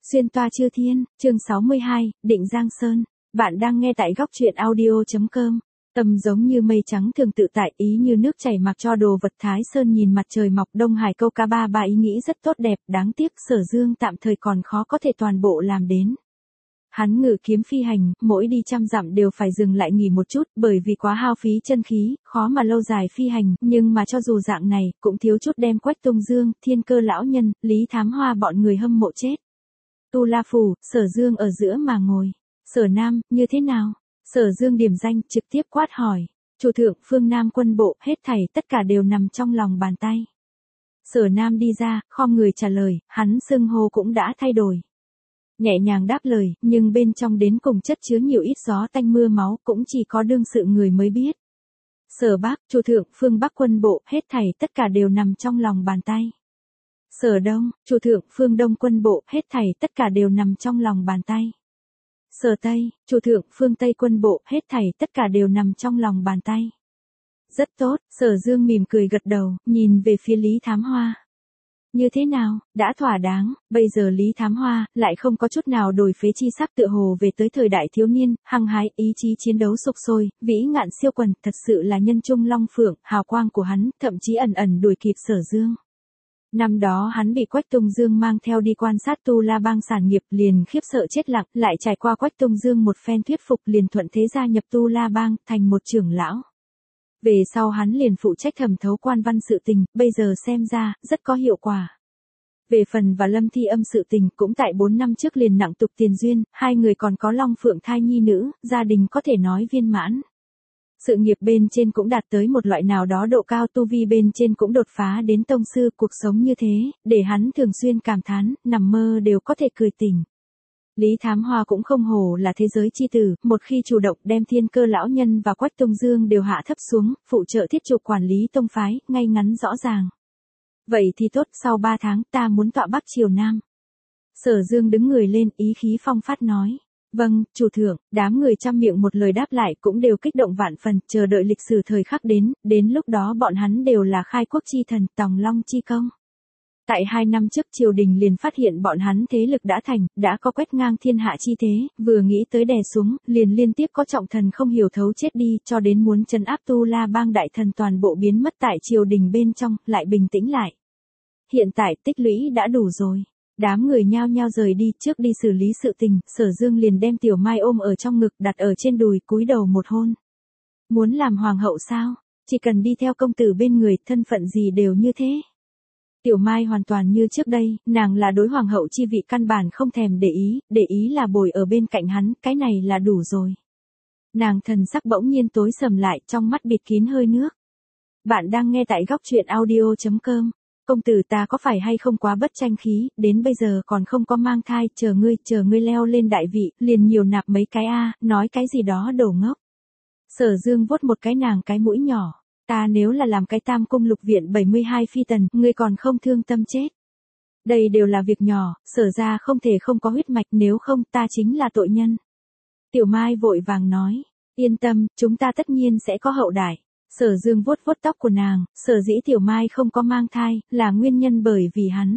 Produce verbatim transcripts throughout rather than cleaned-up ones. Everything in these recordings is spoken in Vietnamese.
Xuyên toa chư thiên, chương sáu mươi hai, Định Giang Sơn. Bạn đang nghe tại góc truyện audio chấm com. Tâm giống như mây trắng thường tự tại, ý như nước chảy mặc cho đồ vật Thái Sơn nhìn mặt trời mọc Đông Hải câu cá ba ba ý nghĩ rất tốt đẹp, đáng tiếc Sở Dương tạm thời còn khó có thể toàn bộ làm đến. Hắn ngự kiếm phi hành, mỗi đi trăm dặm đều phải dừng lại nghỉ một chút, bởi vì quá hao phí chân khí, khó mà lâu dài phi hành, nhưng mà cho dù dạng này, cũng thiếu chút đem Quách Tông Dương, Thiên Cơ lão nhân, Lý Thám Hoa bọn người hâm mộ chết. Tu La Phủ, Sở Dương ở giữa mà ngồi. Sở Nam, như thế nào? Sở Dương điểm danh, trực tiếp quát hỏi. Chủ thượng, phương Nam quân bộ, hết thảy tất cả đều nằm trong lòng bàn tay. Sở Nam đi ra, khom người trả lời, hắn xưng hô cũng đã thay đổi. Nhẹ nhàng đáp lời, nhưng bên trong đến cùng chất chứa nhiều ít gió tanh mưa máu, cũng chỉ có đương sự người mới biết. Sở Bắc, chủ thượng, phương Bắc quân bộ, hết thảy tất cả đều nằm trong lòng bàn tay. Sở Đông, chủ thượng, phương Đông quân bộ, hết thảy tất cả đều nằm trong lòng bàn tay. Sở Tây, chủ thượng, phương Tây quân bộ, hết thảy tất cả đều nằm trong lòng bàn tay. Rất tốt, Sở Dương mỉm cười gật đầu, nhìn về phía Lý Thám Hoa. Như thế nào, đã thỏa đáng, bây giờ Lý Thám Hoa, lại không có chút nào đổi phế chi sắc tựa hồ về tới thời đại thiếu niên, hăng hái, ý chí chiến đấu sục sôi, vĩ ngạn siêu quần, thật sự là nhân trung long phượng, hào quang của hắn, thậm chí ẩn ẩn đuổi kịp Sở Dương. Năm đó hắn bị Quách Tông Dương mang theo đi quan sát Tu La Bang sản nghiệp, liền khiếp sợ chết lặng, lại trải qua Quách Tông Dương một phen thuyết phục liền thuận thế gia nhập Tu La Bang, thành một trưởng lão. Về sau hắn liền phụ trách thẩm thấu quan văn sự tình, bây giờ xem ra, rất có hiệu quả. Về phần và Lâm Thi Âm sự tình, cũng tại bốn năm trước liền nặng tục tiền duyên, hai người còn có long phượng thai nhi nữ, gia đình có thể nói viên mãn. Sự nghiệp bên trên cũng đạt tới một loại nào đó độ cao, tu vi bên trên cũng đột phá đến tông sư, cuộc sống như thế, để hắn thường xuyên cảm thán, nằm mơ đều có thể cười tỉnh. Lý Thám Hoa cũng không hổ là thế giới chi tử, một khi chủ động đem Thiên Cơ lão nhân và Quách Tông Dương đều hạ thấp xuống, phụ trợ thiết trục quản lý tông phái, ngay ngắn rõ ràng. Vậy thì tốt, sau ba tháng ta muốn tọa Bắc triều Nam. Sở Dương đứng người lên, ý khí phong phát nói. Vâng, chủ thượng, đám người trăm miệng một lời đáp lại cũng đều kích động vạn phần, chờ đợi lịch sử thời khắc đến, đến lúc đó bọn hắn đều là khai quốc chi thần, tòng long chi công. Tại hai năm trước triều đình liền phát hiện bọn hắn thế lực đã thành, đã có quét ngang thiên hạ chi thế, vừa nghĩ tới đè xuống, liền liên tiếp có trọng thần không hiểu thấu chết đi, cho đến muốn trấn áp Tu La Bang đại thần toàn bộ biến mất tại triều đình bên trong, lại bình tĩnh lại. Hiện tại tích lũy đã đủ rồi. Đám người nhao nhao rời đi, trước đi xử lý sự tình, Sở Dương liền đem Tiểu Mai ôm ở trong ngực, đặt ở trên đùi, cúi đầu một hôn. Muốn làm hoàng hậu sao? Chỉ cần đi theo công tử bên người, thân phận gì đều như thế. Tiểu Mai hoàn toàn như trước đây, nàng là đối hoàng hậu chi vị căn bản không thèm để ý, để ý là bồi ở bên cạnh hắn, cái này là đủ rồi. Nàng thần sắc bỗng nhiên tối sầm lại, trong mắt bịt kín hơi nước. Bạn đang nghe tại góc truyện audio chấm com. Công tử ta có phải hay không quá bất tranh khí, đến bây giờ còn không có mang thai, chờ ngươi, chờ ngươi leo lên đại vị, liền nhiều nạp mấy cái a, nói cái gì đó đổ ngốc. Sở Dương vuốt một cái nàng cái mũi nhỏ, ta nếu là làm cái tam cung lục viện bảy mươi hai phi tần, ngươi còn không thương tâm chết. Đây đều là việc nhỏ, Sở ra không thể không có huyết mạch, nếu không ta chính là tội nhân. Tiểu Mai vội vàng nói, yên tâm, chúng ta tất nhiên sẽ có hậu đại. Sở Dương vuốt vuốt tóc của nàng, sở dĩ Tiểu Mai không có mang thai, là nguyên nhân bởi vì hắn.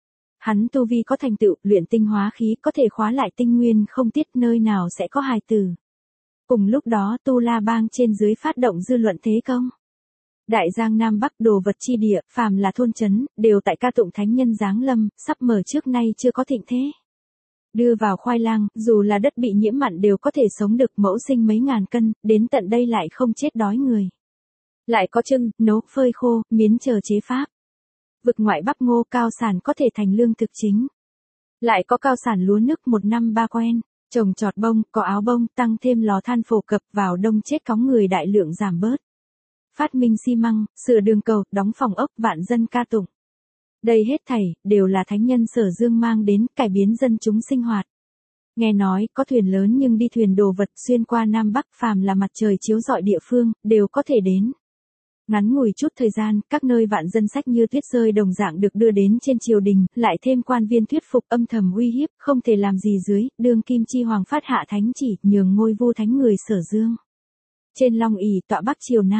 Hắn tu vi có thành tựu, luyện tinh hóa khí, có thể khóa lại tinh nguyên không tiết, nơi nào sẽ có hài tử. Cùng lúc đó Tu La Bang trên dưới phát động dư luận thế công. Đại Giang Nam Bắc đồ vật chi địa, phàm là thôn trấn, đều tại ca tụng thánh nhân giáng lâm, sắp mở trước nay chưa có thịnh thế. Đưa vào khoai lang, dù là đất bị nhiễm mặn đều có thể sống được, mẫu sinh mấy ngàn cân, đến tận đây lại không chết đói người. Lại có trưng, nấu, phơi khô, miến chờ chế pháp. Vực ngoại bắp ngô cao sản có thể thành lương thực chính. Lại có cao sản lúa nước một năm ba quen, trồng trọt bông, có áo bông, tăng thêm lò than phổ cập, vào đông chết cóng người đại lượng giảm bớt. Phát minh xi măng, sửa đường cầu, đóng phòng ốc, vạn dân ca tụng. Đây hết thảy, đều là thánh nhân Sở Dương mang đến, cải biến dân chúng sinh hoạt. Nghe nói, có thuyền lớn nhưng đi thuyền đồ vật xuyên qua Nam Bắc, phàm là mặt trời chiếu rọi địa phương, đều có thể đến. Ngắn ngủi chút thời gian, các nơi vạn dân sách như tuyết rơi đồng dạng được đưa đến trên triều đình, lại thêm quan viên thuyết phục âm thầm uy hiếp, không thể làm gì dưới, đương kim chi hoàng phát hạ thánh chỉ, nhường ngôi vu thánh người Sở Dương. Trên long ỷ tọa Bắc triều Nam,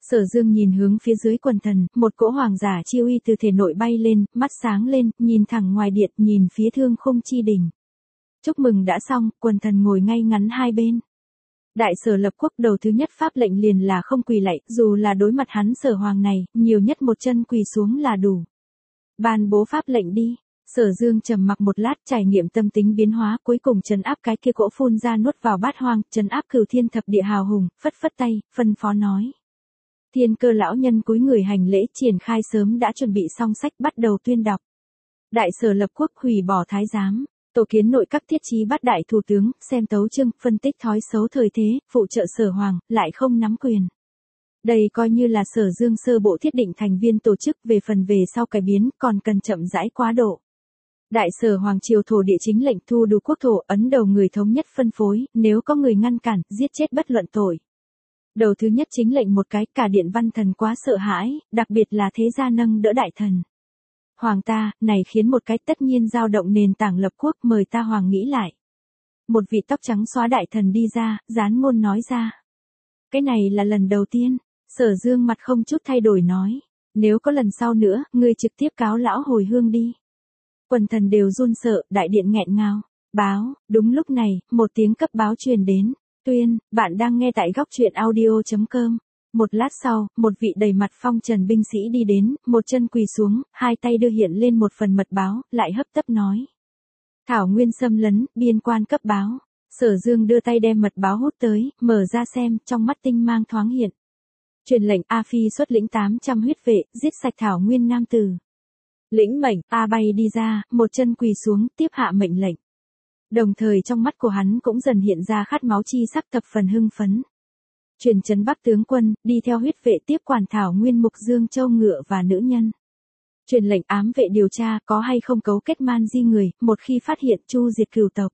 Sở Dương nhìn hướng phía dưới quần thần, một cỗ hoàng giả chi uy từ thể nội bay lên, mắt sáng lên, nhìn thẳng ngoài điện, nhìn phía Thương Khung chi đỉnh. Chúc mừng đã xong, quần thần ngồi ngay ngắn hai bên. Đại Sở Lập Quốc đầu thứ nhất pháp lệnh liền là không quỳ lạy, dù là đối mặt hắn Sở Hoàng này, nhiều nhất một chân quỳ xuống là đủ. Ban bố pháp lệnh đi. Sở Dương trầm mặc một lát, trải nghiệm tâm tính biến hóa, cuối cùng trấn áp cái kia cỗ phun ra nuốt vào bát hoang, trấn áp cửu thiên thập địa hào hùng, phất phất tay, phân phó nói. Thiên Cơ lão nhân cúi người hành lễ, triển khai sớm đã chuẩn bị xong sách, bắt đầu tuyên đọc. Đại Sở Lập Quốc hủy bỏ thái giám, tổ kiến nội các, thiết trí bát đại thủ tướng, xem tấu chương, phân tích thói xấu thời thế, phụ trợ Sở Hoàng, lại không nắm quyền. Đây coi như là Sở Dương sơ bộ thiết định thành viên tổ chức, về phần về sau cải biến, còn cần chậm rãi quá độ. Đại Sở Hoàng triều thổ địa chính lệnh thu đủ quốc thổ, ấn đầu người thống nhất phân phối, nếu có người ngăn cản, giết chết bất luận tội. Đầu thứ nhất chính lệnh một cái, cả điện văn thần quá sợ hãi, đặc biệt là thế gia nâng đỡ đại thần. Hoàng ta, này khiến một cái tất nhiên dao động nền tảng lập quốc, mời ta hoàng nghĩ lại. Một vị tóc trắng xóa đại thần đi ra, gián ngôn nói ra. Cái này là lần đầu tiên, Sở Dương mặt không chút thay đổi nói. Nếu có lần sau nữa, ngươi trực tiếp cáo lão hồi hương đi. Quần thần đều run sợ, đại điện nghẹn ngào. Báo, đúng lúc này, một tiếng cấp báo truyền đến. Tuyên, bạn đang nghe tại góc truyện audio chấm com. Một lát sau, một vị đầy mặt phong trần binh sĩ đi đến, một chân quỳ xuống, hai tay đưa hiện lên một phần mật báo, lại hấp tấp nói. Thảo Nguyên xâm lấn, biên quan cấp báo. Sở Dương đưa tay đem mật báo hút tới, mở ra xem, trong mắt tinh mang thoáng hiện. Truyền lệnh A Phi xuất lĩnh tám trăm huyết vệ, giết sạch Thảo Nguyên nam tử. Lĩnh mệnh, A bay đi ra, một chân quỳ xuống, tiếp hạ mệnh lệnh. Đồng thời trong mắt của hắn cũng dần hiện ra khát máu chi sắc, thập phần hưng phấn. Truyền trấn Bắc tướng quân, đi theo huyết vệ tiếp quản Thảo Nguyên Mục Dương Châu ngựa và nữ nhân. Truyền lệnh ám vệ điều tra có hay không cấu kết man di người, một khi phát hiện chu diệt cửu tộc.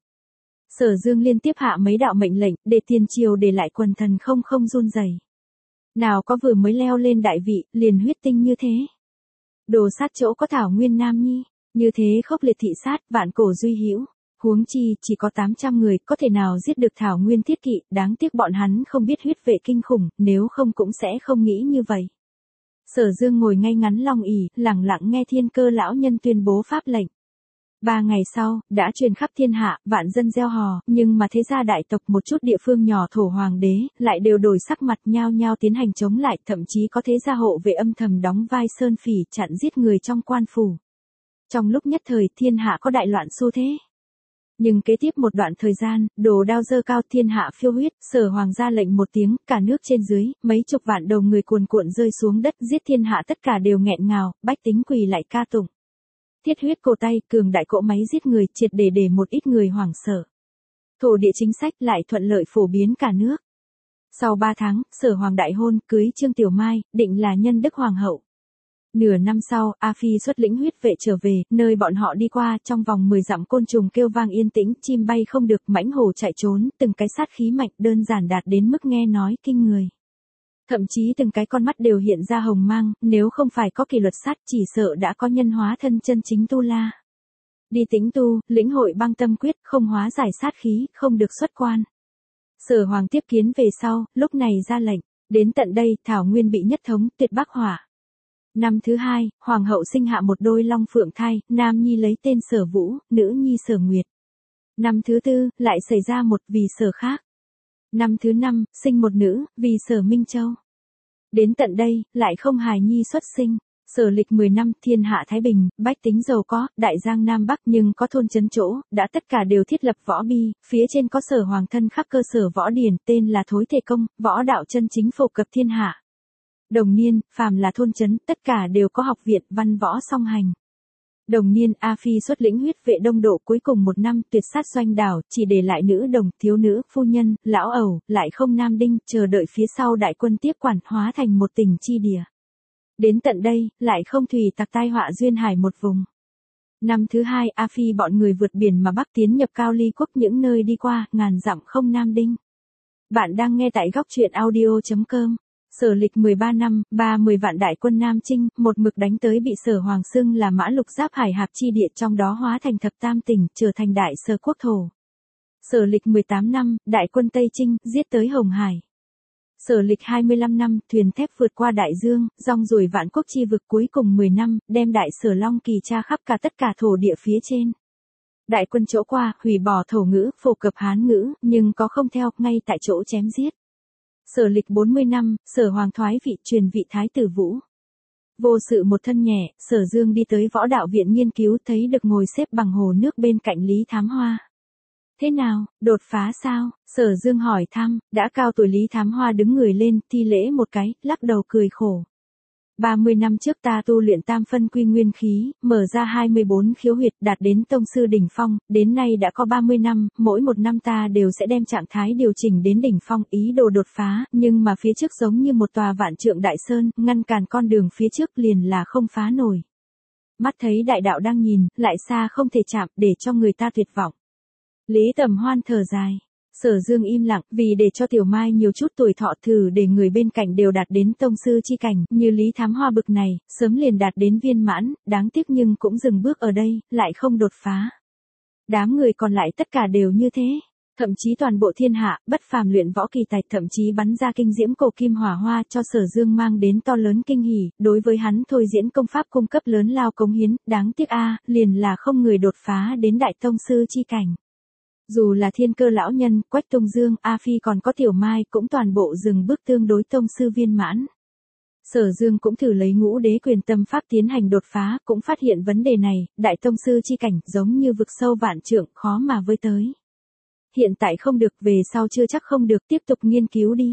Sở Dương liên tiếp hạ mấy đạo mệnh lệnh, để tiền triều để lại quần thần không không run rẩy. Nào có vừa mới leo lên đại vị, liền huyết tinh như thế. Đồ sát chỗ có Thảo Nguyên Nam Nhi, như thế khốc liệt thị sát, vạn cổ duy hữu. Huống chi, chỉ có tám trăm người, có thể nào giết được Thảo Nguyên thiết kỵ, đáng tiếc bọn hắn không biết huyết vệ kinh khủng, nếu không cũng sẽ không nghĩ như vậy. Sở Dương ngồi ngay ngắn long ỷ, lặng lặng nghe Thiên Cơ lão nhân tuyên bố pháp lệnh. Ba ngày sau, đã truyền khắp thiên hạ, vạn dân gieo hò, nhưng mà thế gia đại tộc một chút địa phương nhỏ thổ hoàng đế, lại đều đổi sắc mặt nhao nhao tiến hành chống lại, thậm chí có thế gia hộ vệ âm thầm đóng vai sơn phỉ, chặn giết người trong quan phủ. Trong lúc nhất thời, thiên hạ có đại loạn xu thế. Nhưng kế tiếp một đoạn thời gian, đồ đao dơ cao, thiên hạ phiêu huyết, Sở Hoàng ra lệnh một tiếng, cả nước trên dưới, mấy chục vạn đầu người cuồn cuộn rơi xuống đất, giết thiên hạ tất cả đều nghẹn ngào, bách tính quỳ lại ca tụng. Thiết huyết cổ tay, cường đại cỗ máy giết người, triệt để để một ít người hoảng sợ. Thổ địa chính sách lại thuận lợi phổ biến cả nước. Sau ba tháng, Sở Hoàng đại hôn, cưới Trương Tiểu Mai, định là nhân đức hoàng hậu. Nửa năm sau, A Phi xuất lĩnh huyết vệ trở về, nơi bọn họ đi qua, trong vòng mười dặm côn trùng kêu vang yên tĩnh, chim bay không được, mãnh hổ chạy trốn, từng cái sát khí mạnh, đơn giản đạt đến mức nghe nói kinh người. Thậm chí từng cái con mắt đều hiện ra hồng mang, nếu không phải có kỷ luật sát, chỉ sợ đã có nhân hóa thân chân chính tu la. Đi tĩnh tu, lĩnh hội băng tâm quyết, không hóa giải sát khí, không được xuất quan. Sở Hoàng tiếp kiến về sau, lúc này ra lệnh, đến tận đây, Thảo Nguyên bị nhất thống, tuyệt bắc hỏa. Năm thứ hai, Hoàng hậu sinh hạ một đôi long phượng thai, nam nhi lấy tên Sở Vũ, nữ nhi Sở Nguyệt. Năm thứ tư, lại xảy ra một vì Sở khác. Năm thứ năm, sinh một nữ, vì Sở Minh Châu. Đến tận đây, lại không hài nhi xuất sinh. Sở lịch mười năm, thiên hạ thái bình, bách tính giàu có, đại giang Nam Bắc, nhưng có thôn trấn chỗ, đã tất cả đều thiết lập võ bi, phía trên có Sở Hoàng thân khắc cơ sở võ điển, tên là Thối Thể Công, võ đạo chân chính phổ cập thiên hạ. Đồng niên, phàm là thôn trấn, tất cả đều có học viện, văn võ song hành. Đồng niên, A Phi xuất lĩnh huyết vệ đông độ, cuối cùng một năm, tuyệt sát doanh đảo, chỉ để lại nữ đồng, thiếu nữ, phu nhân, lão ẩu, lại không nam đinh, chờ đợi phía sau đại quân tiếp quản, hóa thành một tỉnh chi địa. Đến tận đây, lại không thủy tặc tai họa duyên hải một vùng. Năm thứ hai, A Phi bọn người vượt biển mà bắc tiến nhập Cao Ly quốc, những nơi đi qua, ngàn dặm không nam đinh. Bạn đang nghe tại góc truyện audio chấm com. Sở lịch mười ba năm, ba mươi vạn đại quân Nam Chinh, một mực đánh tới bị Sở Hoàng xưng là Mã Lục Giáp Hải Hạp chi địa, trong đó hóa thành thập tam tỉnh, trở thành đại Sở quốc thổ. Sở lịch mười tám năm, đại quân Tây Chinh, giết tới Hồng Hải. Sở lịch hai mươi lăm năm, thuyền thép vượt qua đại dương, rong ruổi vạn quốc chi vực cuối cùng mười năm, đem đại Sở Long Kỳ tra khắp cả tất cả thổ địa phía trên. Đại quân chỗ qua, hủy bỏ thổ ngữ, phổ cập Hán ngữ, nhưng có không theo, ngay tại chỗ chém giết. Sở lịch bốn mươi năm, Sở Hoàng thoái vị, truyền vị Thái tử Vũ. Vô sự một thân nhẹ, Sở Dương đi tới võ đạo viện nghiên cứu, thấy được ngồi xếp bằng hồ nước bên cạnh Lý Thám Hoa. Thế nào, đột phá sao? Sở Dương hỏi thăm, đã cao tuổi Lý Thám Hoa đứng người lên, thi lễ một cái, lắc đầu cười khổ. ba mươi năm trước ta tu luyện tam phân quy nguyên khí, mở ra hai mươi bốn khiếu huyệt, đạt đến tông sư đỉnh phong, đến nay đã có ba mươi năm, mỗi một năm ta đều sẽ đem trạng thái điều chỉnh đến đỉnh phong, ý đồ đột phá, nhưng mà phía trước giống như một tòa vạn trượng đại sơn, ngăn cản con đường phía trước liền là không phá nổi. Mắt thấy đại đạo đang nhìn, lại xa không thể chạm, để cho người ta tuyệt vọng. Lý Tầm Hoan thở dài. Sở Dương im lặng, vì để cho Tiểu Mai nhiều chút tuổi thọ thử để người bên cạnh đều đạt đến tông sư chi cảnh, như Lý Thám Hoa bực này, sớm liền đạt đến viên mãn, đáng tiếc nhưng cũng dừng bước ở đây, lại không đột phá. Đám người còn lại tất cả đều như thế, thậm chí toàn bộ thiên hạ, bất phàm luyện võ kỳ tài, thậm chí bắn ra kinh diễm cổ kim hỏa hoa cho Sở Dương mang đến to lớn kinh hỉ, đối với hắn thôi diễn công pháp cung cấp lớn lao cống hiến, đáng tiếc a, liền là không người đột phá đến đại tông sư chi cảnh. Dù là Thiên Cơ lão nhân, Quách Tông Dương, A Phi còn có Tiểu Mai cũng toàn bộ dừng bước tương đối tông sư viên mãn. Sở Dương cũng thử lấy Ngũ Đế Quyền tâm pháp tiến hành đột phá, cũng phát hiện vấn đề này, đại tông sư chi cảnh giống như vực sâu vạn trượng, khó mà với tới. Hiện tại không được, về sau chưa chắc không được, tiếp tục nghiên cứu đi.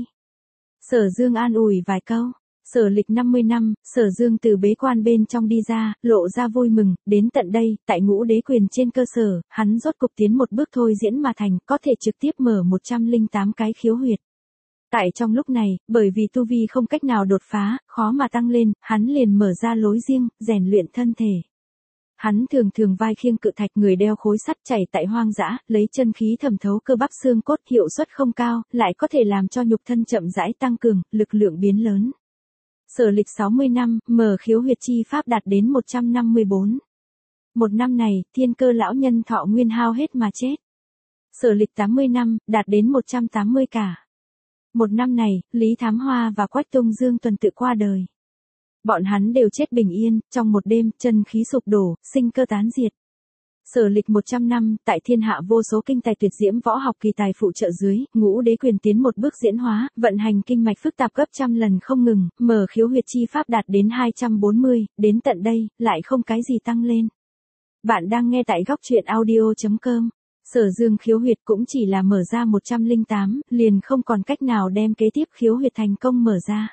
Sở Dương an ủi vài câu. Sở lịch năm mươi năm, Sở Dương từ bế quan bên trong đi ra, lộ ra vui mừng, đến tận đây, tại Ngũ Đế Quyền trên cơ sở, hắn rốt cục tiến một bước thôi diễn mà thành, có thể trực tiếp mở một trăm lẻ tám cái khiếu huyệt. Tại trong lúc này, bởi vì tu vi không cách nào đột phá, khó mà tăng lên, hắn liền mở ra lối riêng, rèn luyện thân thể. Hắn thường thường vai khiêng cự thạch, người đeo khối sắt, chảy tại hoang dã, lấy chân khí thẩm thấu cơ bắp xương cốt, hiệu suất không cao, lại có thể làm cho nhục thân chậm rãi tăng cường, lực lượng biến lớn. Sở lịch sáu mươi năm, mở khiếu huyệt chi pháp đạt đến một trăm năm mươi bốn. Một năm này, Thiên Cơ lão nhân thọ nguyên hao hết mà chết. Sở lịch tám mươi năm, đạt đến một trăm tám mươi cả. Một năm này, Lý Thám Hoa và Quách Tông Dương tuần tự qua đời. Bọn hắn đều chết bình yên, trong một đêm, chân khí sụp đổ, sinh cơ tán diệt. Sở lịch một trăm năm, tại thiên hạ vô số kinh tài tuyệt diễm võ học kỳ tài phụ trợ dưới, Ngũ Đế Quyền tiến một bước diễn hóa, vận hành kinh mạch phức tạp gấp trăm lần không ngừng, mở khiếu huyệt chi pháp đạt đến hai trăm bốn mươi, đến tận đây, lại không cái gì tăng lên. Bạn đang nghe tại góc truyện audio chấm com. Sở Dương khiếu huyệt cũng chỉ là mở ra một trăm lẻ tám, liền không còn cách nào đem kế tiếp khiếu huyệt thành công mở ra.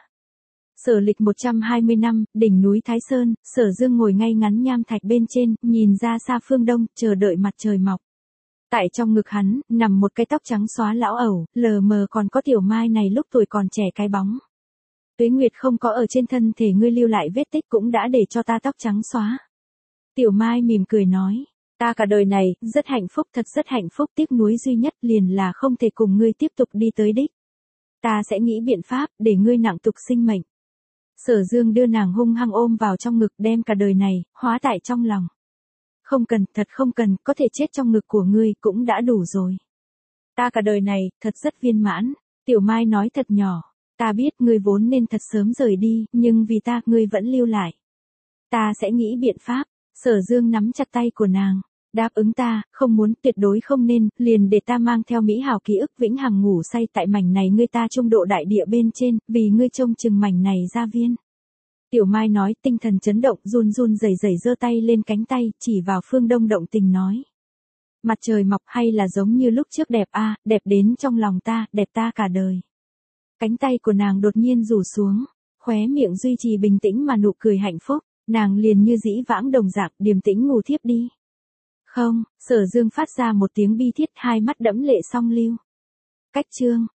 Sở lịch một trăm hai mươi năm, đỉnh núi Thái Sơn, Sở Dương ngồi ngay ngắn nham thạch bên trên, nhìn ra xa phương đông, chờ đợi mặt trời mọc. Tại trong ngực hắn, nằm một cái tóc trắng xóa lão ẩu, lờ mờ còn có Tiểu Mai này lúc tuổi còn trẻ cái bóng. Tuế Nguyệt không có ở trên thân thể ngươi lưu lại vết tích cũng đã để cho ta tóc trắng xóa. Tiểu Mai mỉm cười nói, ta cả đời này, rất hạnh phúc, thật rất hạnh phúc, tiếc nuối duy nhất liền là không thể cùng ngươi tiếp tục đi tới đích. Ta sẽ nghĩ biện pháp, để ngươi nặng tục sinh mệnh. Sở Dương đưa nàng hung hăng ôm vào trong ngực, đem cả đời này, hóa tại trong lòng. Không cần, thật không cần, có thể chết trong ngực của ngươi cũng đã đủ rồi. Ta cả đời này, thật rất viên mãn. Tiểu Mai nói thật nhỏ, ta biết ngươi vốn nên thật sớm rời đi, nhưng vì ta, ngươi vẫn lưu lại. Ta sẽ nghĩ biện pháp. Sở Dương nắm chặt tay của nàng. Đáp ứng ta, không muốn, tuyệt đối không nên, liền để ta mang theo mỹ hảo ký ức vĩnh hằng ngủ say tại mảnh này ngươi ta trung độ đại địa bên trên, vì ngươi trông chừng mảnh này gia viên. Tiểu Mai nói, tinh thần chấn động, run run rẩy rẩy giơ tay lên cánh tay, chỉ vào phương đông động tình nói. Mặt trời mọc hay là giống như lúc trước đẹp a, đẹp đến trong lòng ta, đẹp ta cả đời. Cánh tay của nàng đột nhiên rủ xuống, khóe miệng duy trì bình tĩnh mà nụ cười hạnh phúc, nàng liền như dĩ vãng đồng dạng, điềm tĩnh ngủ thiếp đi. Không, Sở Dương phát ra một tiếng bi thiết, hai mắt đẫm lệ song lưu. Cách chương